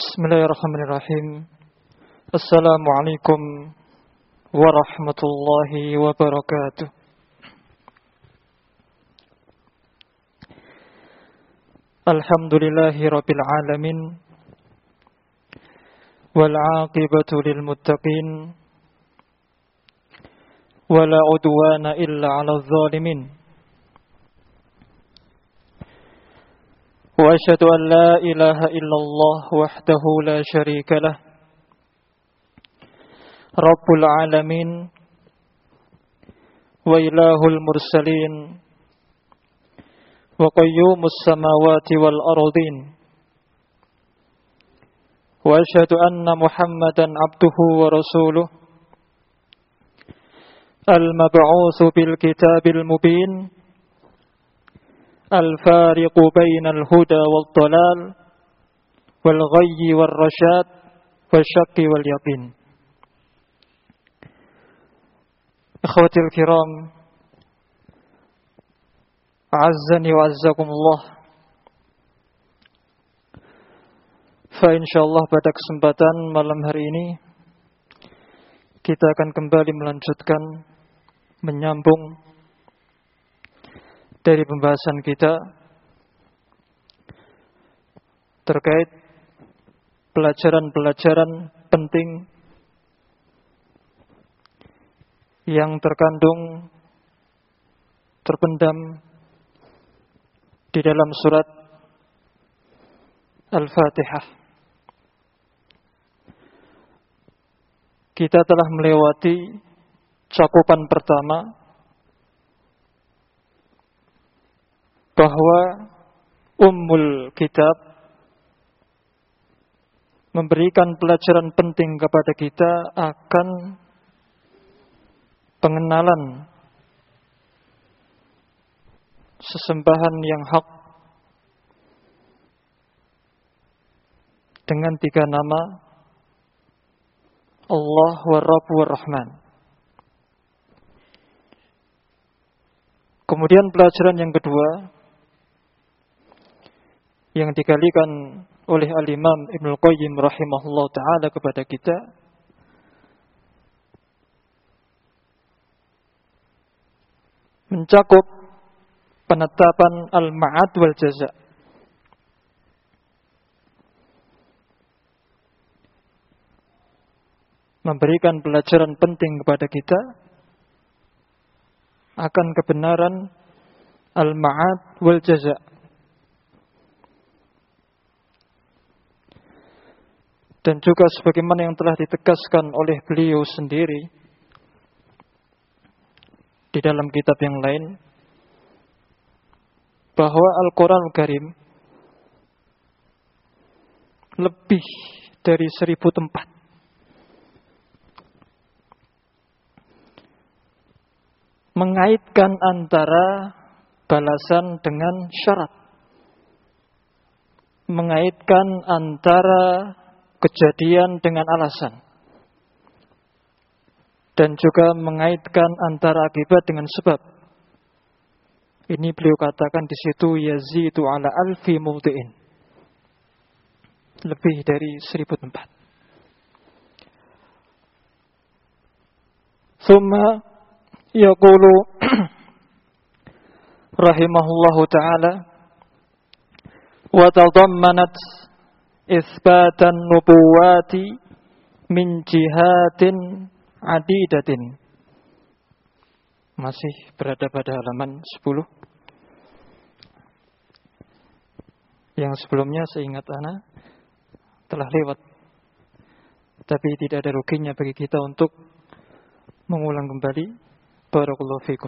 Bismillahirrahmanirrahim. Assalamualaikum warahmatullahi wabarakatuh. Alhamdulillahi rabbil alamin. Wal aqibatu lil muttaqin. Wala udwana illa 'alal zalimin. وأشهد أن لا إله إلا الله وحده لا شريك له رب العالمين وإله المرسلين وقيوم السماوات والأرضين وأشهد أن محمدا عبده ورسوله المبعوث بالكتاب المبين الفارق بين الهدى والضلال والغي والرشاد والشك واليقين. إخوتي الكرام, أعزني وأعزكم الله. Insyaallah pada kesempatan malam hari ini kita akan kembali melanjutkan menyambung dari pembahasan kita terkait pelajaran-pelajaran penting yang terpendam di dalam surat Al-Fatihah. Kita telah melewati cakupan pertama, bahwa Ummul Kitab memberikan pelajaran penting kepada kita akan pengenalan sesembahan yang hak dengan 3 nama, Allah wa Rabb wa Rahman. Kemudian pelajaran yang kedua yang dikalikan oleh Al-Imam Ibnul Qayyim rahimahullah ta'ala kepada kita mencakup penetapan al-ma'ad wal jaza. Memberikan pelajaran penting kepada kita akan kebenaran al-ma'ad wal jaza. Dan juga sebagaimana yang telah ditegaskan oleh beliau sendiri di dalam kitab yang lain, bahwa Al-Quran Al-Karim lebih dari 1000 tempat mengaitkan antara balasan dengan syarat, mengaitkan antara kejadian dengan alasan, dan juga mengaitkan antara akibat dengan sebab. Ini beliau katakan di situ yazidu ala alfi mawdi'in, lebih dari 1000 tempat. Thumma yaqulu rahimahullahu ta'ala wa tadammanat isbatan nubuwati min jihatin adidatin. Masih berada pada halaman 10. Yang sebelumnya seingat ana telah lewat, tapi tidak ada ruginya bagi kita untuk mengulang kembali. Barakallahu fikum.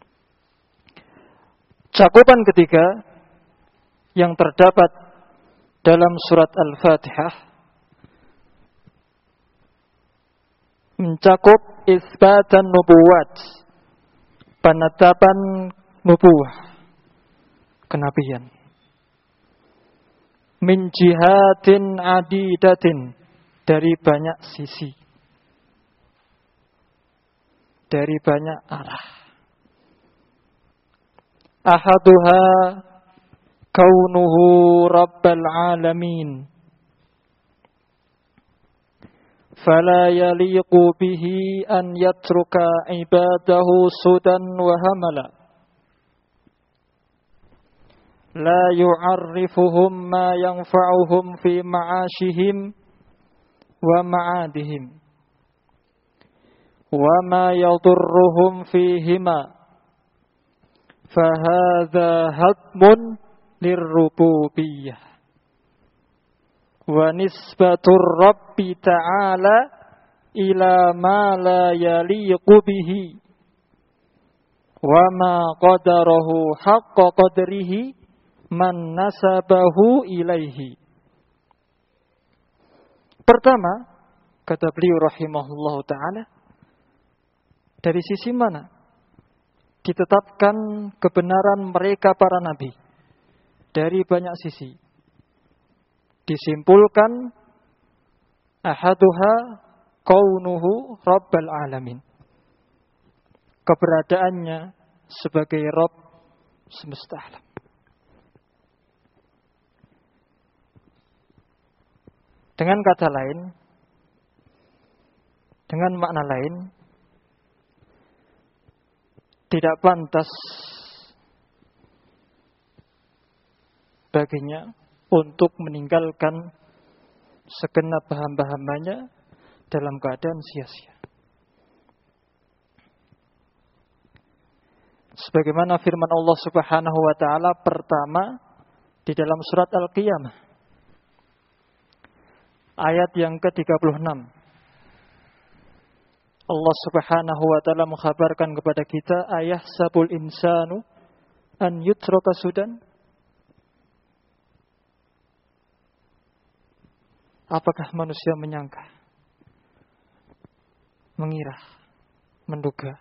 Cakupan ketiga yang terdapat dalam surat Al-Fatihah mencakup isbatan nubuwat, penetapan nubuwah, kenabian, min jihatin adidatin, dari banyak sisi, dari banyak arah. Ahaduha kaunuhu rabbal alamin. فلا يليق به أن يترك عباده سدى وهملا لا يعرفهم ما ينفعهم في معاشهم ومعادهم وما يضرهم فيهما فهذا هدم للربوبية ونسبة الرب تعالى إلى ما لا يليق به وما قدره حق قدره من نسبه ilaihi. Pertama, kata beliau rahimahullah ta'ala, dari sisi mana ditetapkan kebenaran mereka para nabi? Dari banyak sisi. Disimpulkan ahaduha kaunuhu rabbal alamin. Keberadaannya sebagai Rabb semesta alam. Dengan kata lain, dengan makna lain, tidak pantas baginya untuk meninggalkan segenap hamba-hambanya dalam keadaan sia-sia. Sebagaimana firman Allah Subhanahu wa taala pertama di dalam surat Al-Qiyamah ayat yang ke-36. Allah Subhanahu wa taala mengkhabarkan kepada kita, ayahsabul insanu an yutraka sudan. Apakah manusia menyangka, mengira, menduga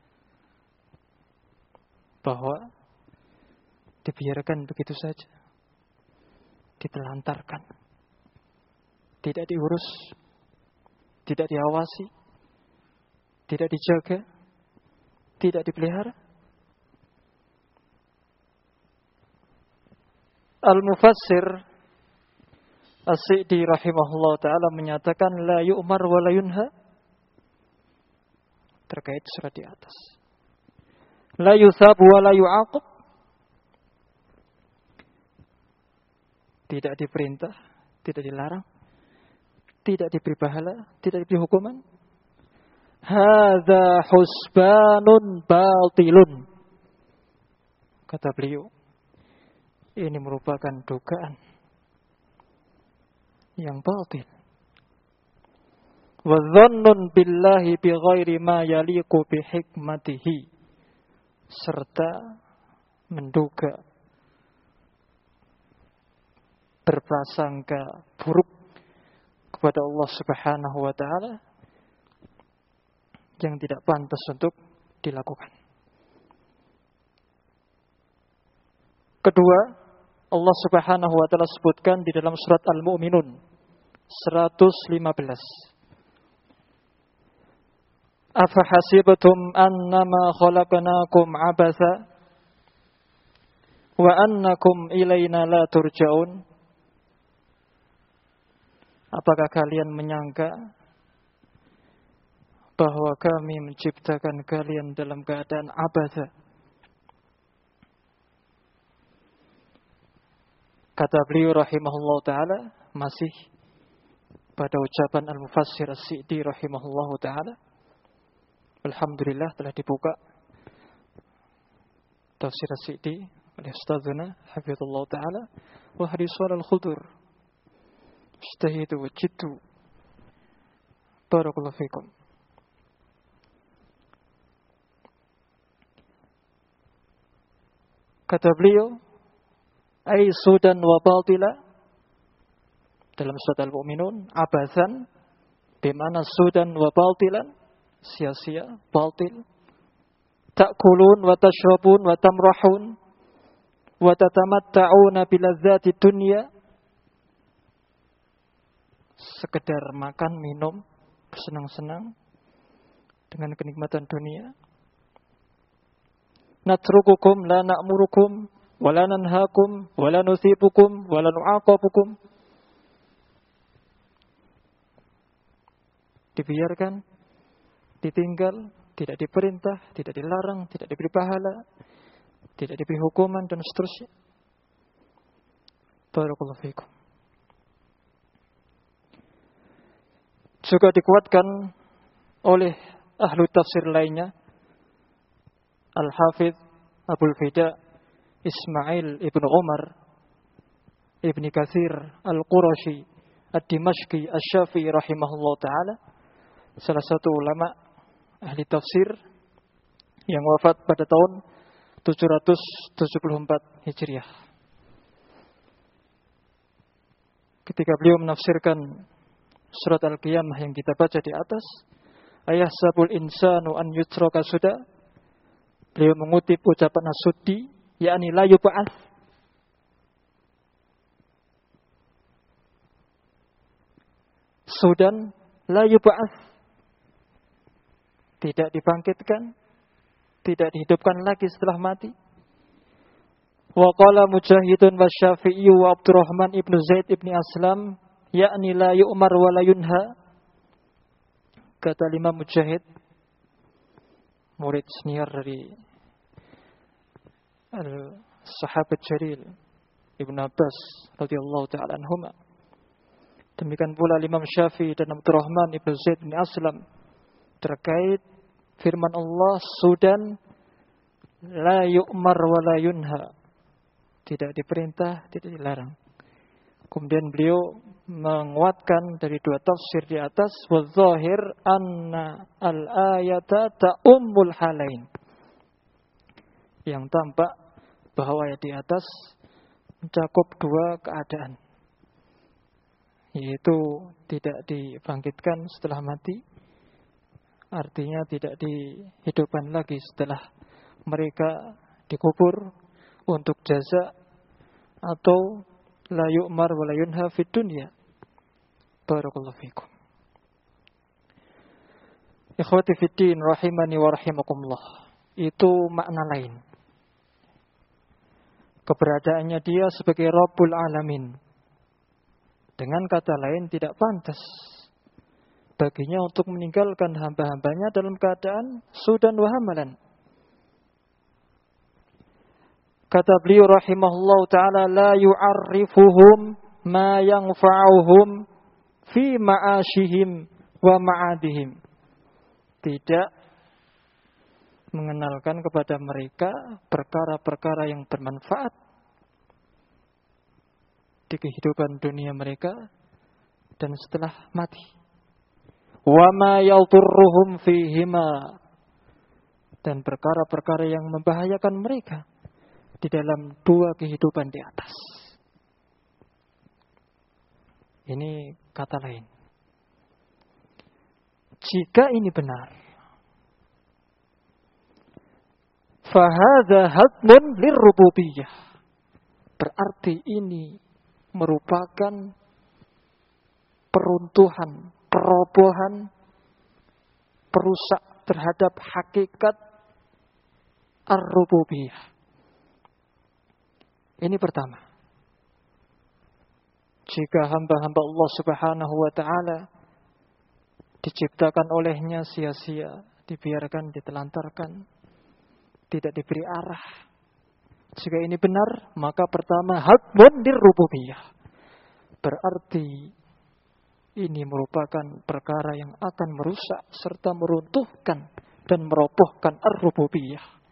bahwa dibiarkan begitu saja, ditelantarkan, tidak diurus, tidak diawasi, tidak dijaga, tidak dipelihara? Al-Mufassir As-Sa'di rahimahullah ta'ala menyatakan la yu'mar wa la yunha terkait surat di atas. La yusab wa la yu'aqab, tidak diperintah, tidak dilarang, tidak diberi pahala, tidak diberi hukuman. Hadza husbanun batilun, kata beliau, ini merupakan dugaan yang batil. Wa dhannun billahi bi ghairi ma yaliqu bi hikmatihi, serta menduga, berprasangka buruk kepada Allah Subhanahu wa taala yang tidak pantas untuk dilakukan. Kedua, Allah Subhanahu wa taala sebutkan di dalam surat Al-Mu'minun 115. Afa hasibtum annama khalaqnakum abatha wa annakum ilaina la turja'un. Apakah kalian menyangka bahwa kami menciptakan kalian dalam keadaan abatha? Kata beliau rahimahullah ta'ala, masih pada ucapan Al-Mufassir As-Sa'di rahimahullah ta'ala. Alhamdulillah telah dibuka tafsir As-Sa'di oleh Ustazuna hafizallahu ta'ala wa hadisul al-khudur istahidu wa jiddu barakallahu fikum. Kata beliau, ai sudan wa batila, dalam surat Al-Mu'minun, abathan bimana sudan wa batilan, sia-sia, batil. Ta'kulun wa tashrabun wa tamrahun wa tatamatta'una biladzati dunya, sekedar makan, minum, bersenang-senang dengan kenikmatan dunia. Natrukukum la na'murukum wa la nanhakum wa la nusibukum wa la nu'aqabukum. dibiarkan, ditinggal, tidak diperintah, tidak dilarang, tidak diberi pahala, tidak diberi hukuman, dan seterusnya. Barakallahu fikum. Juga dikuatkan oleh ahlu tafsir lainnya, Al-Hafidh Abul Fida Ismail ibn Umar ibn Katsir Al-Qurashi Ad-Dimashqi Asy-Syafi'i rahimahullah ta'ala, salah satu ulama ahli tafsir yang wafat pada tahun 774 Hijriah. Ketika beliau menafsirkan surat Al-Qiyamah yang kita baca di atas, ayahsabul insanu an yutraka suda, beliau mengutip ucapan As-Suddi, yakni la yub'ats, sudan la yub'ats, tidak dibangkitkan, tidak dihidupkan lagi setelah mati. Wa qala Mujahidun wa Syafi'i wa Abdurrahman ibnu Zaid ibni Aslam, yakni la yu'mar wa la yunha. Kata Imam Mujahid, murid senior dari Sahabat Jalil Ibn Abbas radhiyallahu ta'ala anhuma. Demikian pula Imam Syafi'i dan Abdurrahman ibnu Zaid ibni Aslam terkait firman Allah, sudan la yu'mar wa la yunha, tidak diperintah, tidak dilarang. Kemudian beliau menguatkan dari dua tafsir di atas, wadzahir anna al-ayata ta'ummul halain, yang tampak bahwa ayat di atas mencakup dua keadaan, yaitu tidak dibangkitkan setelah mati, artinya tidak dihidupkan lagi setelah mereka dikubur untuk jaza, atau la yu'mar wa la yunha fid dunya. Barakallahu fikum. Ikhwati fiddin rahimani wa rahimakumullah. Itu makna lain. Keberadaannya dia sebagai Rabbul Alamin. Dengan kata lain, tidak pantas baginya untuk meninggalkan hamba-hambanya dalam keadaan sudan wa hamalan. Kata beliau rahimahullah ta'ala, la yu'arrifuhum ma yanfa'uhum fi ma'ashihim wa ma'adihim. Tidak mengenalkan kepada mereka perkara-perkara yang bermanfaat di kehidupan dunia mereka dan setelah mati. Wa ma yadurruhum fihima, dan perkara-perkara yang membahayakan mereka di dalam dua kehidupan di atas. Ini kata lain. Jika ini benar, fahadha hadmun lirrububiyah, berarti ini merupakan peruntuhan, perobohan, perusak terhadap hakikat ar-rububiyah. Ini pertama. Jika hamba-hamba Allah Subhanahu wa ta'ala diciptakan olehnya sia-sia, dibiarkan, ditelantarkan, tidak diberi arah. Jika ini benar, maka pertama, hadmun lirrububiyah. Berarti ini merupakan perkara yang akan merusak serta meruntuhkan dan merobohkan ar-rububiyah.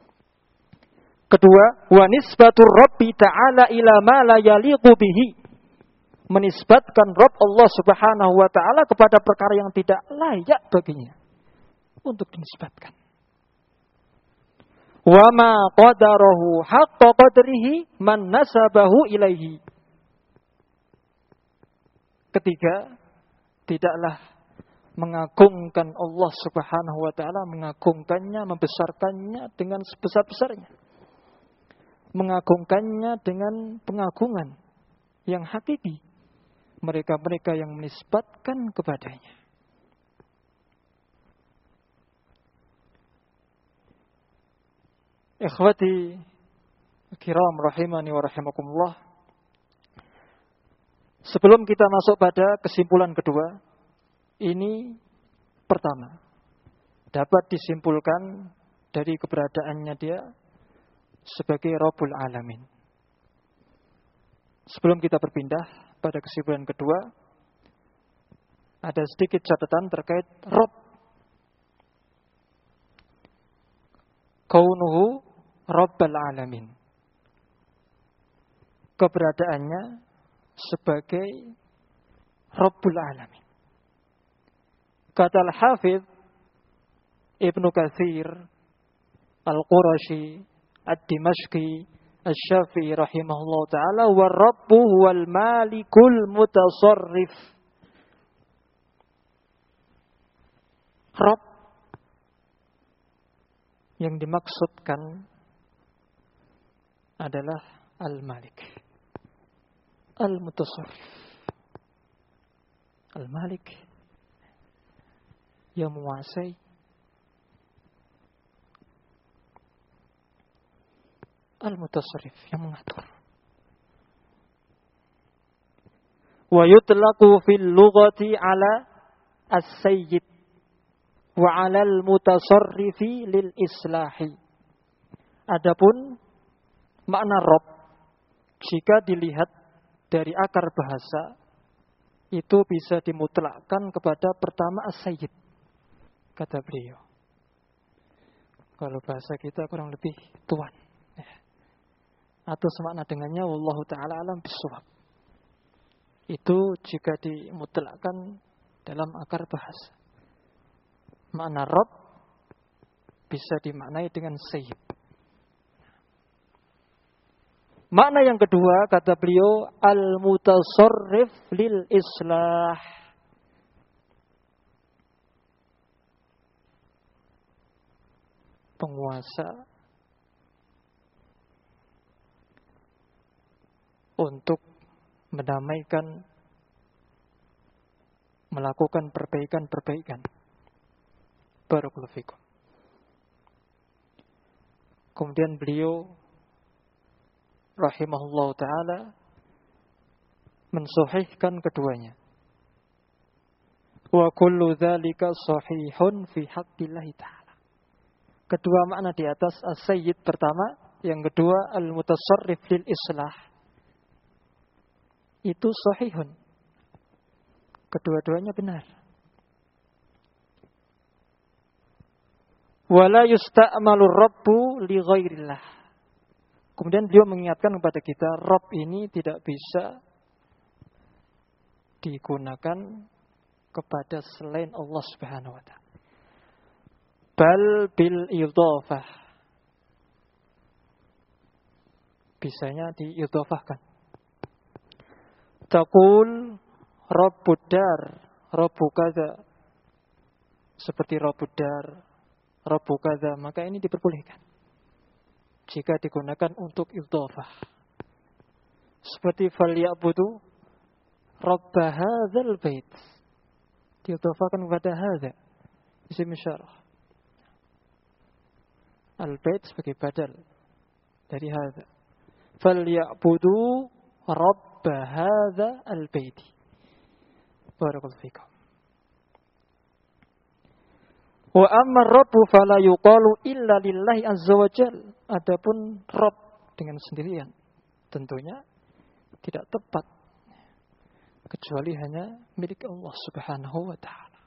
Kedua, wa nisbatur Rabbi ta'ala ila ma la yaliqu bihi, menisbatkan Rabb Allah Subhanahu wa ta'ala kepada perkara yang tidak layak baginya untuk dinisbatkan. Wa ma qadarahu haqqa qadrihi man nasabahu ilaihi. Ketiga, tidaklah mengagungkan Allah Subhanahu wa ta'ala, mengagungkannya, membesarkannya dengan sebesar-besarnya. Mengagungkannya dengan pengagungan yang hakiki mereka-mereka yang menisbatkan kepadanya. Ikhwati kiram rahimani wa rahimakumullah. Sebelum kita masuk pada kesimpulan kedua, ini pertama dapat disimpulkan dari keberadaannya dia sebagai Rabbul Alamin. Sebelum kita berpindah pada kesimpulan kedua, ada sedikit catatan terkait Rabb. Kaunuhu Rabbul Alamin. Keberadaannya sebagai Rabbul Alamin. Kata Al-Hafidh Ibnu Katsir Al-Qurashi Ad-Dimashqi Asy-Syafi'i rahimahullah ta'ala, wa Rabbu huwal malikul mutasarrif. Rabb yang dimaksudkan adalah Al-Malik, Al-Mutasarrif. Al-Malik yang menguasai, Al-Mutasarrif yang mengatur. Wa yutlaqu fil lughati ala as-sayyid wa 'ala al-mutasarrifi lil islahi. Adapun makna Rabb jika dilihat dari akar bahasa itu bisa dimutlakkan kepada pertama as-sayyid, kata beliau. Kalau bahasa kita kurang lebih tuan, atau semakna dengannya wallahu ta'ala alam bisawab. Itu jika dimutlakkan dalam akar bahasa. Makna Rabb bisa dimaknai dengan sayyid. Makna yang kedua kata beliau al-mutasarrif lil islah. Penguasa untuk mendamaikan, melakukan perbaikan-perbaikan. Barakallahu fikum. Kemudian beliau rahimahullah ta'ala mensahihkan keduanya. Wa kullu dzalika sahihun fi haqqillahi ta'ala. Kedua makna di atas as-sayyid pertama, yang kedua al-mutasarrif lil islah. Itu sahihun. Kedua-duanya benar. Wala yusta'malu rabbu li ghairillah. Kemudian beliau mengingatkan kepada kita, Rabb ini tidak bisa digunakan kepada selain Allah Subhanahu wa ta'ala. Bal bil idhafah. Bisanya diidhafahkan. Taqul Rabbud dar, Rabbu kadza. Seperti Rabbud dar, Rabbu kadza, maka ini diperbolehkan jika digunakan untuk idhafah. Seperti falyabudu Rabb hadzal bait. Diidhafahkan kepada hadza, isim isyarah. Al-bait sebagai badal dari hadza. Falyabudu Rabb hadza al-bait. Barakallahu fikum. Wa amma Rabbu fala yuqalu illa lillahi azza wa jal. Adapun Rabb dengan sendirian tentunya tidak tepat kecuali hanya milik Allah Subhanahu wa taala.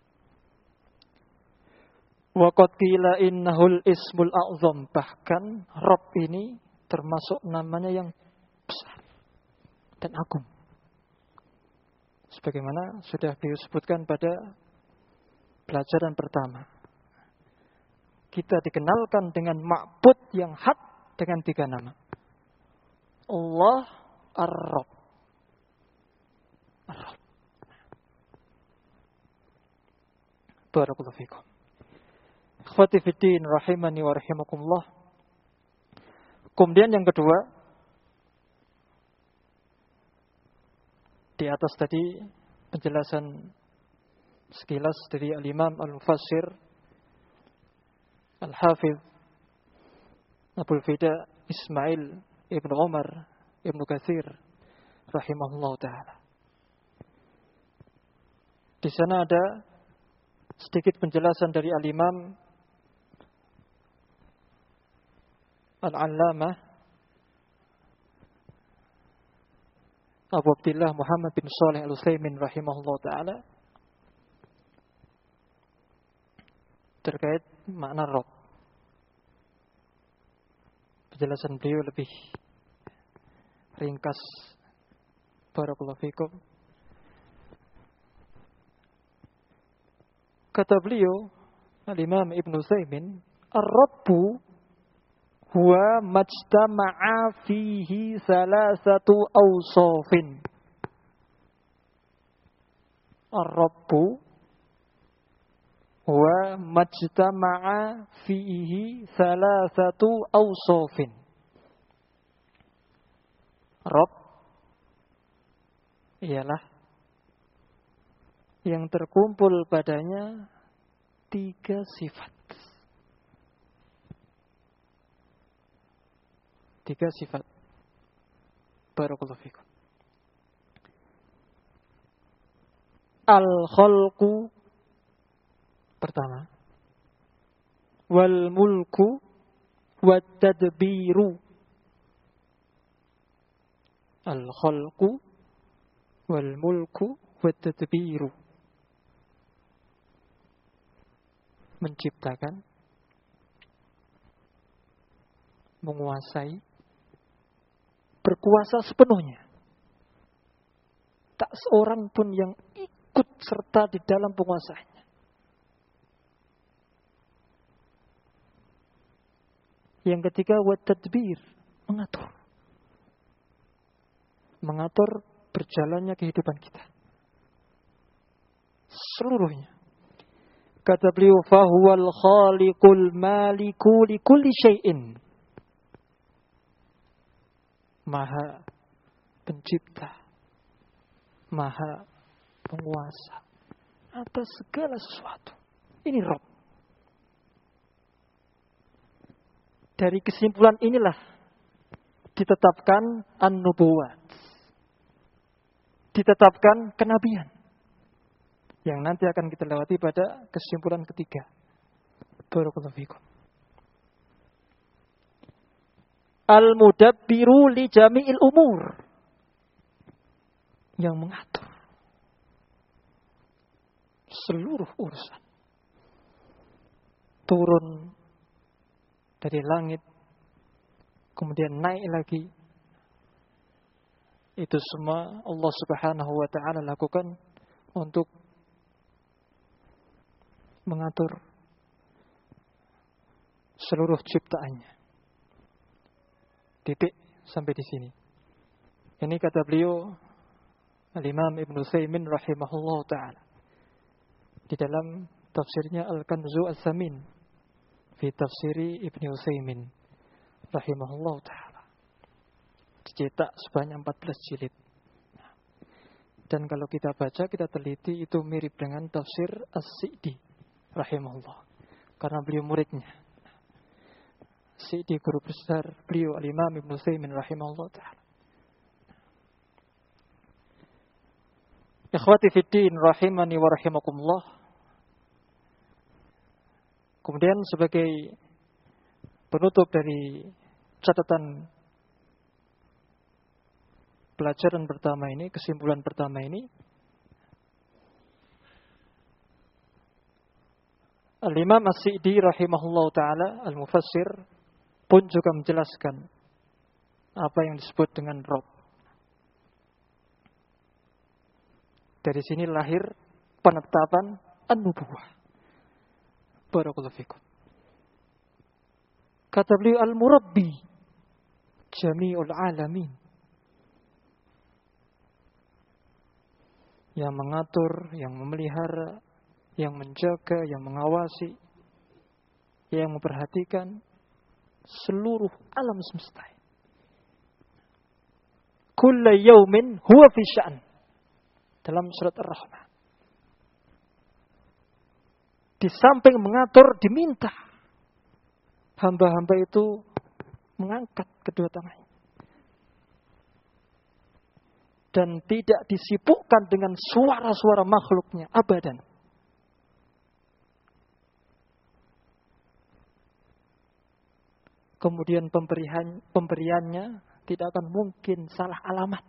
Wa qad qila innahul ismul a'zam, bahkan Rabb ini termasuk namanya yang besar dan agung. Sebagaimana sudah beliau sebutkan pada pelajaran pertama. Kita dikenalkan dengan ma'bud yang hak dengan 3 nama. Allah Ar-Rabb. Ar-Rabb. Barakallahu fikum. Ikhwati fiddin rahimani wa rahimakumullah. Kemudian yang kedua, di atas tadi penjelasan sekilas dari Al-Imam Al-Mufassir Al-Hafidh Abul Fida Ismail Ibnu Umar Ibnu Katsir rahimahullah ta'ala. Di sana ada sedikit penjelasan dari Al-Imam Al-Allamah Abu Abdillah Muhammad bin Shalih Al-Utsaimin rahimahullah ta'ala terkait makna Rabb. Penjelasan beliau lebih ringkas. Barakallahu fikum. Kata beliau, Al-Imam Ibn Utsaimin, Ar-Rabbu huwa majtama'a fihi salasatu awsafin. Ar-Rabbu huwa majtama'a fihi salasatu awsafin. Rabb ialah yang terkumpul padanya 3 sifat. 3 sifat. Barakallahu fikum. Al-khalqu pertama. Wal mulku wat tadbiru. Al-khalqu wal mulku wat tadbiru. Menciptakan, menguasai, berkuasa sepenuhnya. Tak seorang pun yang ikut serta di dalam penguasaannya. Yang ketiga, wa tadbir, mengatur. Mengatur berjalannya kehidupan kita. Seluruhnya. Kata beliau, fahuwal khaliqul maliku likulli syai'in. Maha pencipta, maha penguasa atas segala sesuatu. Ini Rabb. Dari kesimpulan inilah ditetapkan an-nubuwat. Ditetapkan kenabian. Yang nanti akan kita lewati pada kesimpulan ketiga. Barakallahu fikum. Al-mudabbiru li jami'il umur. Yang mengatur seluruh urusan. Turun dari langit, kemudian naik lagi. Itu semua Allah Subhanahu wa ta'ala lakukan untuk mengatur seluruh ciptaannya. Titik sampai di sini. Ini kata beliau Al-Imam Ibn Utsaimin rahimahullah ta'ala di dalam tafsirnya Al-Kanzu Al-Thamin fi tafsiri Ibn Utsaimin rahimahullah ta'ala. Dicetak sebanyak 14 jilid. Dan kalau kita baca, kita teliti, itu mirip dengan tafsir As-Sa'di rahimahullah, karena beliau muridnya. Sa'di guru besar beliau Al-Imam Ibn Utsaimin rahimahullah ta'ala. Ikhwati fiddin rahimani wa rahimakumullah. Kemudian sebagai penutup dari catatan pelajaran pertama ini, kesimpulan pertama ini, Al-Imam As-Sa'di rahimahullah ta'ala al-Mufassir pun juga menjelaskan apa yang disebut dengan Rabb. Dari sini lahir penetapan an-nubuwah. Barakallahu fikum. Kata beliau, al-murabbi jami'ul alamin. Yang mengatur, yang memelihara, yang menjaga, yang mengawasi, yang memperhatikan seluruh alam semesta. Kulla yaumin huwa fi sya'n. Dalam surat Ar-Rahman. Di samping mengatur, diminta hamba-hamba itu mengangkat kedua tangannya. Dan tidak disibukkan dengan suara-suara makhluknya abadan. kemudian pemberiannya tidak akan mungkin salah alamat.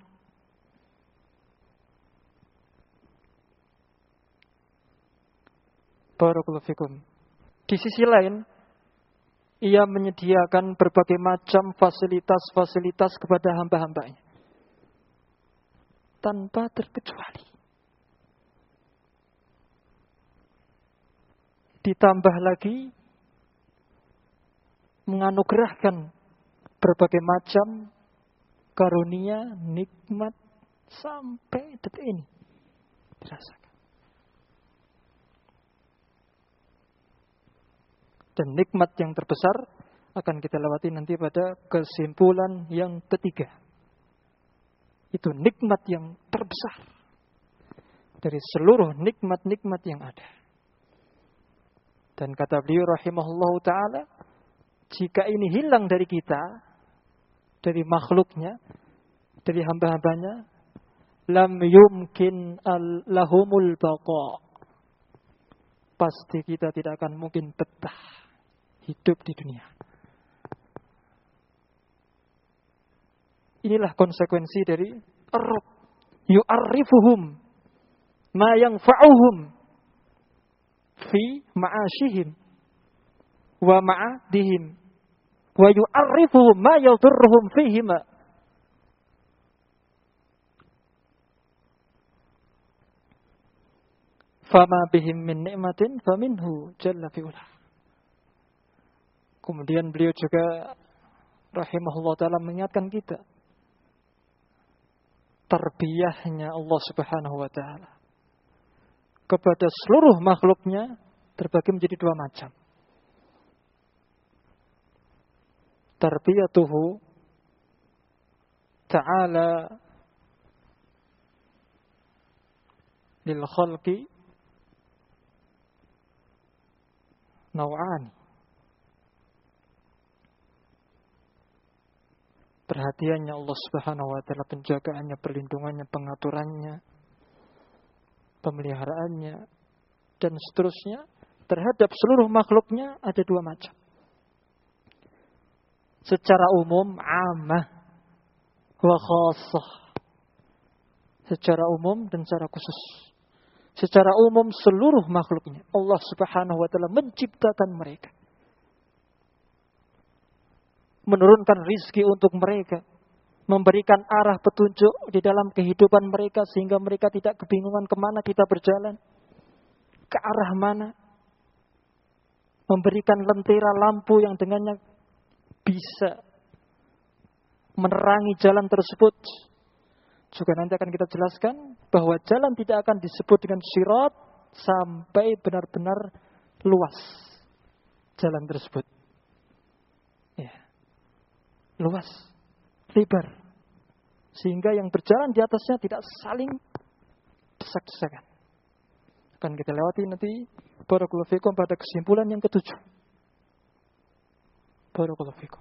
Barakallahu fikum. Di sisi lain, ia menyediakan berbagai macam fasilitas-fasilitas kepada hamba-hambanya tanpa terkecuali. Ditambah lagi menganugerahkan berbagai macam karunia, nikmat sampai detik ini dirasakan. Dan nikmat yang terbesar akan kita lewati nanti pada kesimpulan yang ketiga. Itu nikmat yang terbesar dari seluruh nikmat-nikmat yang ada. Dan kata beliau rahimahullahu ta'ala, jika ini hilang dari kita, dari makhluknya, dari hamba-hambanya, lam yumkin lahumul baqa. Pasti kita tidak akan mungkin betah hidup di dunia. Inilah konsekuensi dari ar-rabb. Yu'arrifuhum ma yanfa'uhum fi ma'ashihim wa ma'adihim wa yu'arrifuhum ma yadurruhum fihima. Fama bihim min ni'matin faminhu jalla fi'ulah. Kemudian beliau juga rahimahullah ta'ala mengingatkan kita tarbiyahnya Allah subhanahu wa ta'ala kepada seluruh makhluknya terbagi menjadi dua macam. Tarbiyatuhu ta'ala lil khalqi naw'ani. Perhatiannya Allah subhanahu wa ta'ala, penjagaannya, perlindungannya, pengaturannya, pemeliharaannya, dan seterusnya terhadap seluruh makhluknya ada dua macam. Secara umum, ammah wa khassah. Secara umum dan secara khusus. Secara umum seluruh makhluknya Allah subhanahu wa ta'ala menciptakan mereka, menurunkan rizki untuk mereka, memberikan arah petunjuk di dalam kehidupan mereka sehingga mereka tidak kebingungan kemana kita berjalan, ke arah mana, memberikan lentera lampu yang dengannya bisa menerangi jalan tersebut. Juga nanti akan kita jelaskan bahwa jalan tidak akan disebut dengan sirat sampai benar-benar luas jalan tersebut. Ya. Luas, lebar, sehingga yang berjalan di atasnya tidak saling desak-desakan. Akan kita lewati nanti barakallahu fikum pada kesimpulan yang ketujuh. Barakallahu fikum.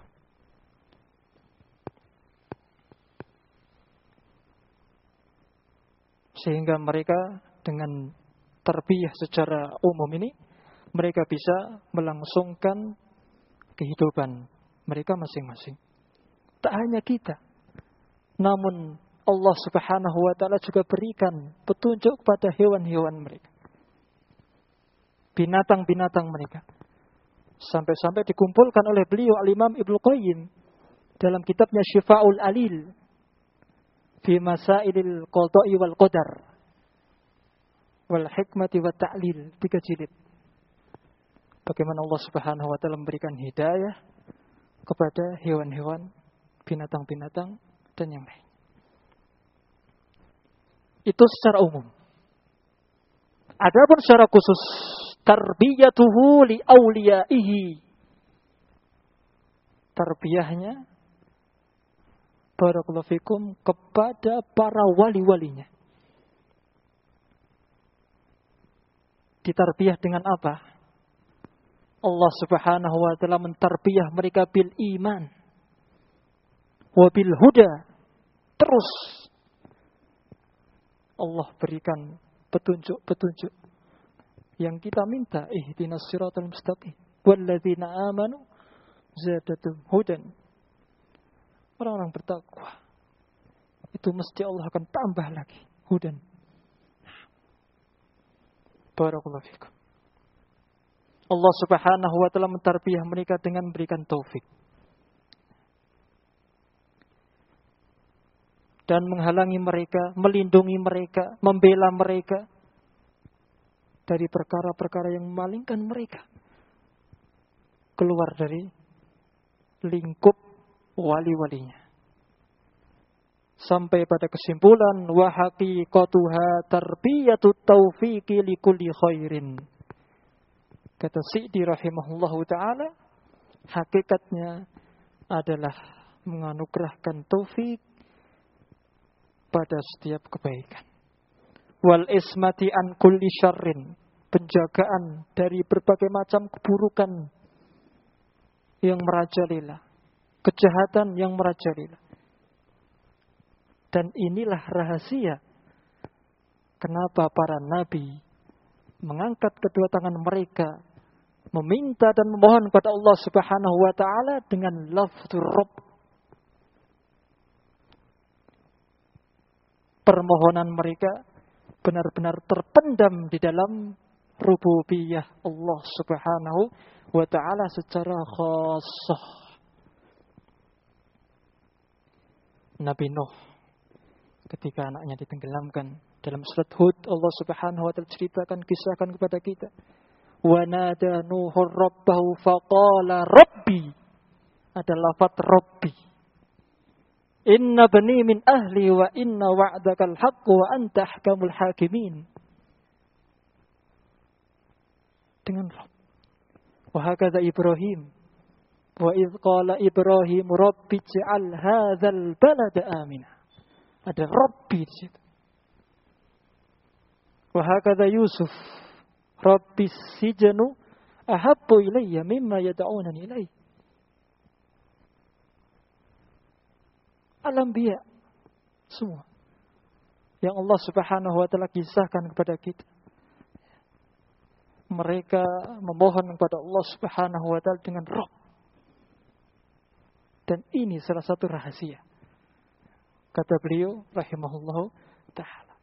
Sehingga mereka dengan tarbiyah secara umum ini, mereka bisa melangsungkan kehidupan mereka masing-masing. Tak hanya kita, namun Allah subhanahu wa ta'ala juga berikan petunjuk pada hewan-hewan mereka, binatang-binatang mereka. Sampai-sampai dikumpulkan oleh beliau Al-Imam Ibnu Qayyim dalam kitabnya Syifa'ul Alil fi Masailil Qada'i wal Qadar wal Hikmati wat Ta'lil, 3 jilid. Bagaimana Allah subhanahu wa ta'ala memberikan hidayah kepada hewan-hewan, binatang-binatang, dan yang lain. Itu secara umum. Adapun secara khusus, tarbiyatuhu li awliyaihi. Tarbiyahnya, barakallahu fikum, kepada para wali-walinya. Ditarbiyah dengan apa? Allah subhanahu wa ta'ala mentarbiyah mereka bil iman, wabil huda. Terus Allah berikan petunjuk-petunjuk yang kita minta. Ihdinas siratal mustaqim walladzina amanu zadatum hudan. Orang-orang bertakwa itu mesti Allah akan tambah lagi hudan. Barakallahu fikum. Allah Subhanahu wa taala mentarbiyah mereka dengan memberikan taufik dan menghalangi mereka, melindungi mereka, membela mereka dari perkara-perkara yang memalingkan mereka keluar dari lingkup wali-walinya. Sampai pada kesimpulan wa haqiqatuha tarbiyatut taufiqi likulli khairin. Kata Sa'di rahimahullahu taala, hakikatnya adalah menganugerahkan taufik pada setiap kebaikan. Wal ismati an kulli syarrin, penjagaan dari berbagai macam keburukan yang merajalela, kejahatan yang merajalela. Dan inilah rahasia kenapa para nabi mengangkat kedua tangan mereka, meminta dan memohon kepada Allah Subhanahu wa taala dengan lafzul Rabb. Permohonan mereka benar-benar terpendam di dalam rububiyah Allah Subhanahu wa taala secara khassah. Nabi Nuh ketika anaknya ditenggelamkan, dalam surat Hud Allah Subhanahu wa taala ceritakan, kisahkan kepada kita. Wa nada Nuhur rabbahu faqala rabbi. Ada lafaz rabbi. Inna bani min ahli wa inna wa'dakal haqq wa anta ahkamul hakimin. Dengan Rabb. Wa hakadha Ibrahim. Wa idh qala Ibrahim rabbi ij'al hadzal balada amina. Ada Rabbi di situ. Wa hakadha Yusuf. Rabbi sijnu ahabbu ilayya mimma yad'unani ilayhi. Al-Anbiya semua yang Allah Subhanahu wa taala kisahkan kepada kita. Mereka memohon kepada Allah Subhanahu wa taala dengan Rabb. Dan ini salah satu rahasia. Kata beliau rahimahullahu taala.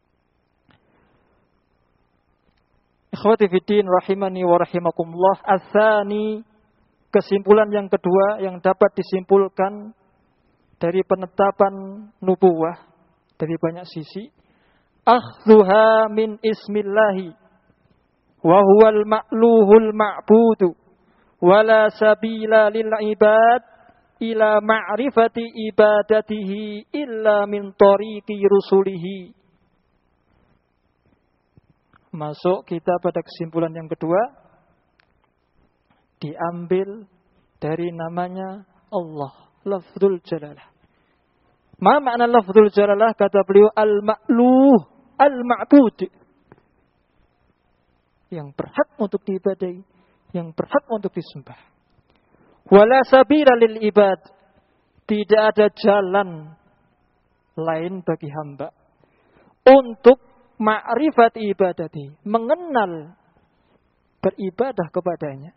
Ikhwati fiddin rahimani wa rahimakumullah. Ats-tsani, kesimpulan yang kedua yang dapat disimpulkan dari penetapan nubuwah dari banyak sisi, akhdhuha min ismillahi wa huwal ma'luhul ma'budu wa la sabila lil ibad ila ma'rifati ibadatihi illa min tariqi rusulihi. Masuk kita pada kesimpulan yang kedua, diambil dari namanya Allah, lafzul jalalah. Ma makna lafzul jalalah? Kata beliau, al-ma'luh, al-ma'bud. Yang berhak untuk diibadahi, yang berhak untuk disembah. Wala sabila lil ibad. Tidak ada jalan lain bagi hamba untuk ma'rifat ibadati, mengenal beribadah kepadanya,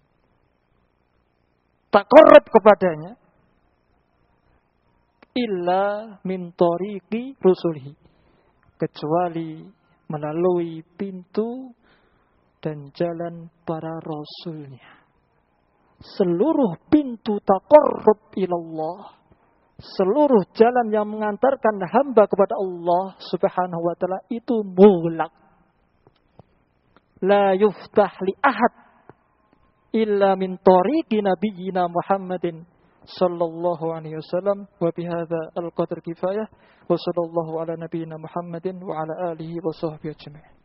taqarrub kepadanya, illa min tariqi rusulihi, kecuali melalui pintu dan jalan para rasulnya. Seluruh pintu taqarrub ilallah, seluruh jalan yang mengantarkan hamba kepada Allah Subhanahu wa taala itu mughlaq. La yuftah li ahad illa min tariqi nabiyyina Muhammadin sallallahu alaihi wasallam. Wa bihadza al-qadr kifayah wa sallallahu ala nabiyyina Muhammadin wa ala alihi wa sahbihi ajma'in.